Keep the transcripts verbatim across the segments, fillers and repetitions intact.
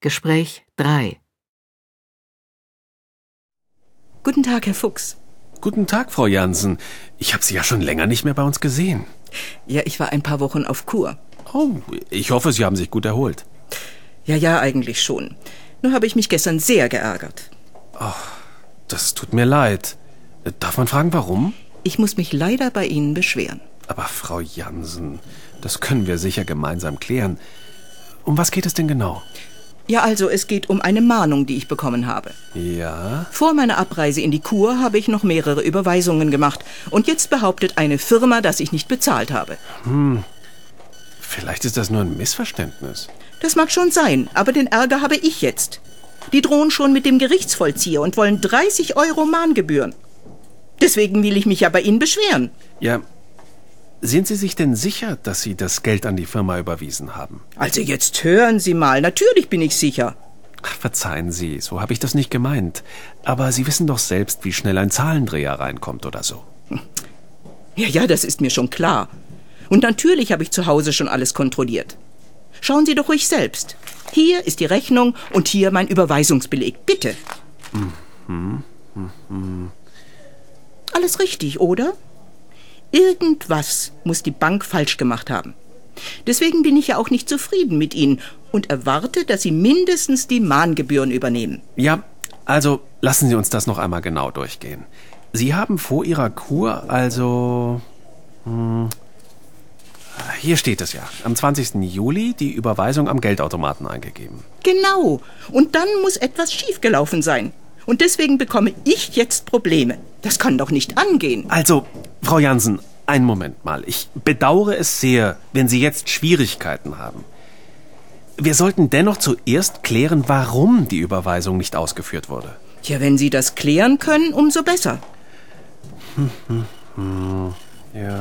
Gespräch drei. Guten Tag, Herr Fuchs. Guten Tag, Frau Jansen. Ich habe Sie ja schon länger nicht mehr bei uns gesehen. Ja, ich war ein paar Wochen auf Kur. Oh, ich hoffe, Sie haben sich gut erholt. Ja, ja, eigentlich schon. Nur habe ich mich gestern sehr geärgert. Ach, das tut mir leid. Darf man fragen, warum? Ich muss mich leider bei Ihnen beschweren. Aber Frau Jansen, das können wir sicher gemeinsam klären. Um was geht es denn genau? Ja, also, es geht um eine Mahnung, die ich bekommen habe. Ja? Vor meiner Abreise in die Kur habe ich noch mehrere Überweisungen gemacht. Und jetzt behauptet eine Firma, dass ich nicht bezahlt habe. Hm, vielleicht ist das nur ein Missverständnis. Das mag schon sein, aber den Ärger habe ich jetzt. Die drohen schon mit dem Gerichtsvollzieher und wollen dreißig Euro Mahngebühren. Deswegen will ich mich ja bei Ihnen beschweren. Ja, sind Sie sich denn sicher, dass Sie das Geld an die Firma überwiesen haben? Also jetzt hören Sie mal, natürlich bin ich sicher. Ach, verzeihen Sie, so habe ich das nicht gemeint. Aber Sie wissen doch selbst, wie schnell ein Zahlendreher reinkommt oder so. Ja, ja, das ist mir schon klar. Und natürlich habe ich zu Hause schon alles kontrolliert. Schauen Sie doch ruhig selbst. Hier ist die Rechnung und hier mein Überweisungsbeleg. Bitte. Mhm. Mhm. Alles richtig, oder? Irgendwas muss die Bank falsch gemacht haben. Deswegen bin ich ja auch nicht zufrieden mit Ihnen und erwarte, dass Sie mindestens die Mahngebühren übernehmen. Ja, also lassen Sie uns das noch einmal genau durchgehen. Sie haben vor Ihrer Kur also... Hm, hier steht es ja, am zwanzigsten Juli die Überweisung am Geldautomaten eingegeben. Genau. Und dann muss etwas schiefgelaufen sein. Und deswegen bekomme ich jetzt Probleme. Das kann doch nicht angehen. Also, Frau Jansen, einen Moment mal. Ich bedauere es sehr, wenn Sie jetzt Schwierigkeiten haben. Wir sollten dennoch zuerst klären, warum die Überweisung nicht ausgeführt wurde. Ja, wenn Sie das klären können, umso besser. Hm, hm, hm. Ja.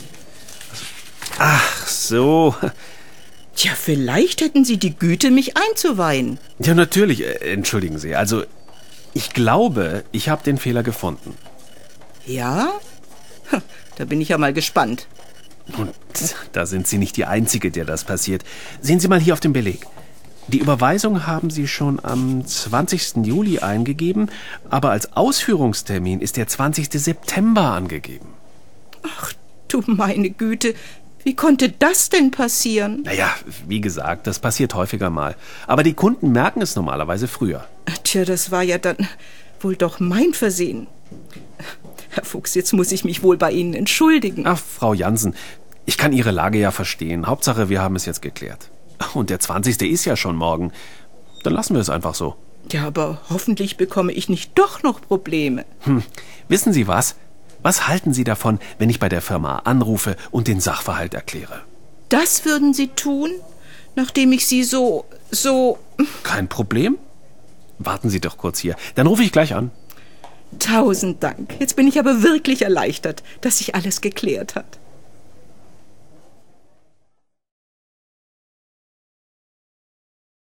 Ach so. Tja, vielleicht hätten Sie die Güte, mich einzuweihen. Ja, natürlich. Äh, entschuldigen Sie. Also, ich glaube, ich habe den Fehler gefunden. Ja? Da bin ich ja mal gespannt. Und da sind Sie nicht die Einzige, der das passiert. Sehen Sie mal hier auf dem Beleg. Die Überweisung haben Sie schon am zwanzigsten Juli eingegeben, aber als Ausführungstermin ist der zwanzigsten September angegeben. Ach, du meine Güte. Wie konnte das denn passieren? Naja, wie gesagt, das passiert häufiger mal. Aber die Kunden merken es normalerweise früher. Tja, das war ja dann wohl doch mein Versehen. Herr Fuchs, jetzt muss ich mich wohl bei Ihnen entschuldigen. Ach, Frau Jansen, ich kann Ihre Lage ja verstehen. Hauptsache, wir haben es jetzt geklärt. Und der zwanzigste ist ja schon morgen. Dann lassen wir es einfach so. Ja, aber hoffentlich bekomme ich nicht doch noch Probleme. Hm, wissen Sie was? Was halten Sie davon, wenn ich bei der Firma anrufe und den Sachverhalt erkläre? Das würden Sie tun, nachdem ich Sie so, so... Kein Problem. Warten Sie doch kurz hier. Dann rufe ich gleich an. Tausend Dank. Jetzt bin ich aber wirklich erleichtert, dass sich alles geklärt hat.